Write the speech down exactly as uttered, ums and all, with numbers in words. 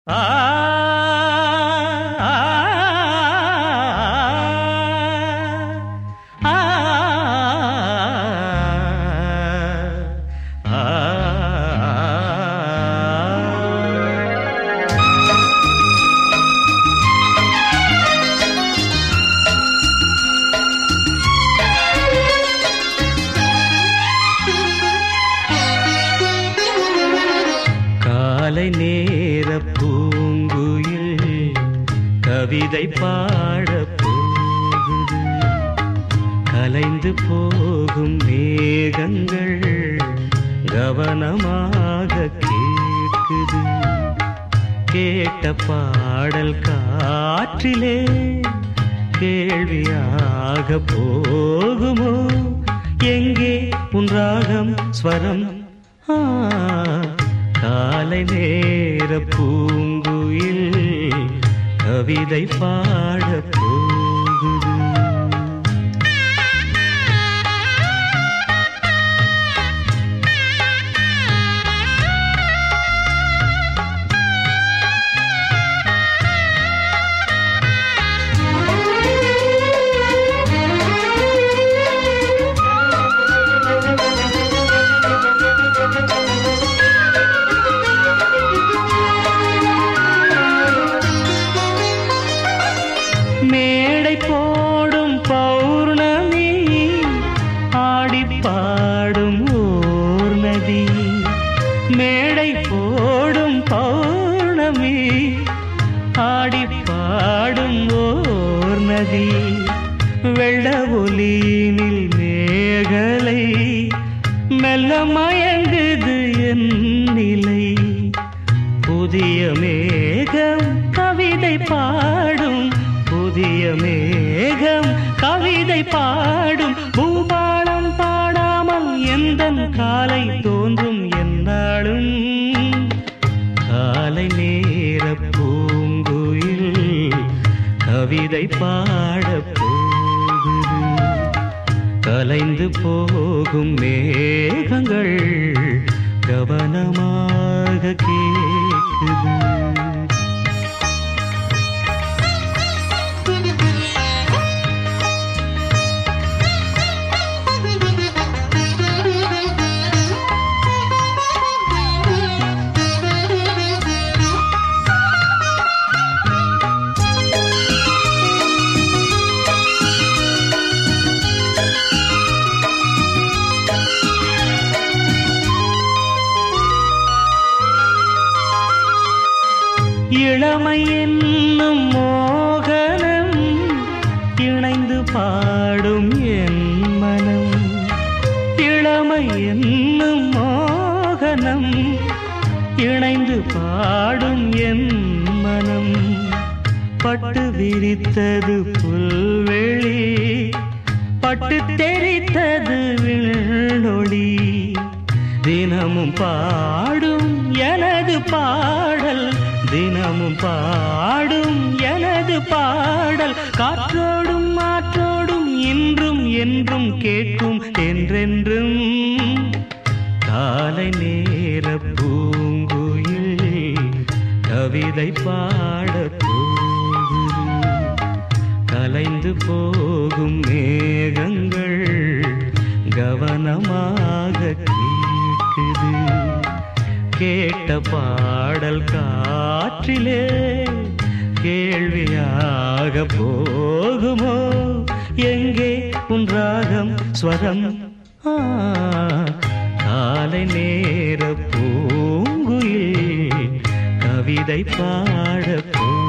ஆ ஆ ஆ காலை நேர பூங்குயில் கவிதை பாட போகுது. கலைந்து போகும் மேகங்கள் கவனமாக கேட்குது. கேட்ட பாடல் காற்றிலே கேள்வியாக போகுமோ? எங்கே உன் ராகம் ஸ்வரம்? ஆ காலை நேர பூங்குயில் கவிதை பாட போகுது. மேடை போடும் பௌர்ணமி ஆடி பாடும் ஓர் நதி. மேடை போடும் பௌர்ணமி ஆடி பாடும் ஓர் நதி. வெள்ள ஒலியினில் மேகலை மெல்ல மயங்குது என் நிலை. புதிய மேகம் கவிதை பாடும், புதிய மேகம் கவிதை பாடும். பூபாலம் பாடாமல் எந்தன் காலை தோன்றும் என்னாலும். காலை நேர பூங்குயில் கவிதை பாட போகுது. கலைந்து போகும் மேகங்கள் கவனமாக கேட்குது. இளமை என்னும் மோகனம் இணைந்து பாடும் என் மனம். இளமை என்னும் மோகனம் இணைந்து பாடும் என் மனம். பட்டு விரித்தது புல்வெளி, பட்டு தெரித்தது விண்ணொளி. தினமும் பாடும் எனது பாடல், தினமும் பாடும் எனது பாடல். காற்றோடும் மாற்றோடும் இன்றும் என்றும் கேட்கும் என்றென்றும். காலை நேர பூங்குயில் கவிதை பாட போகுது. கலைந்து போகும் மேகங்கள் கவனமாக கேட்குது. கேட்ட பாடல் காற்றிலே கேள்வியாக போகுமோ? எங்கே உன் ராகம் ஸ்வரம்? ஆ காலை நேர பூங்குயில் கவிதை பாட போ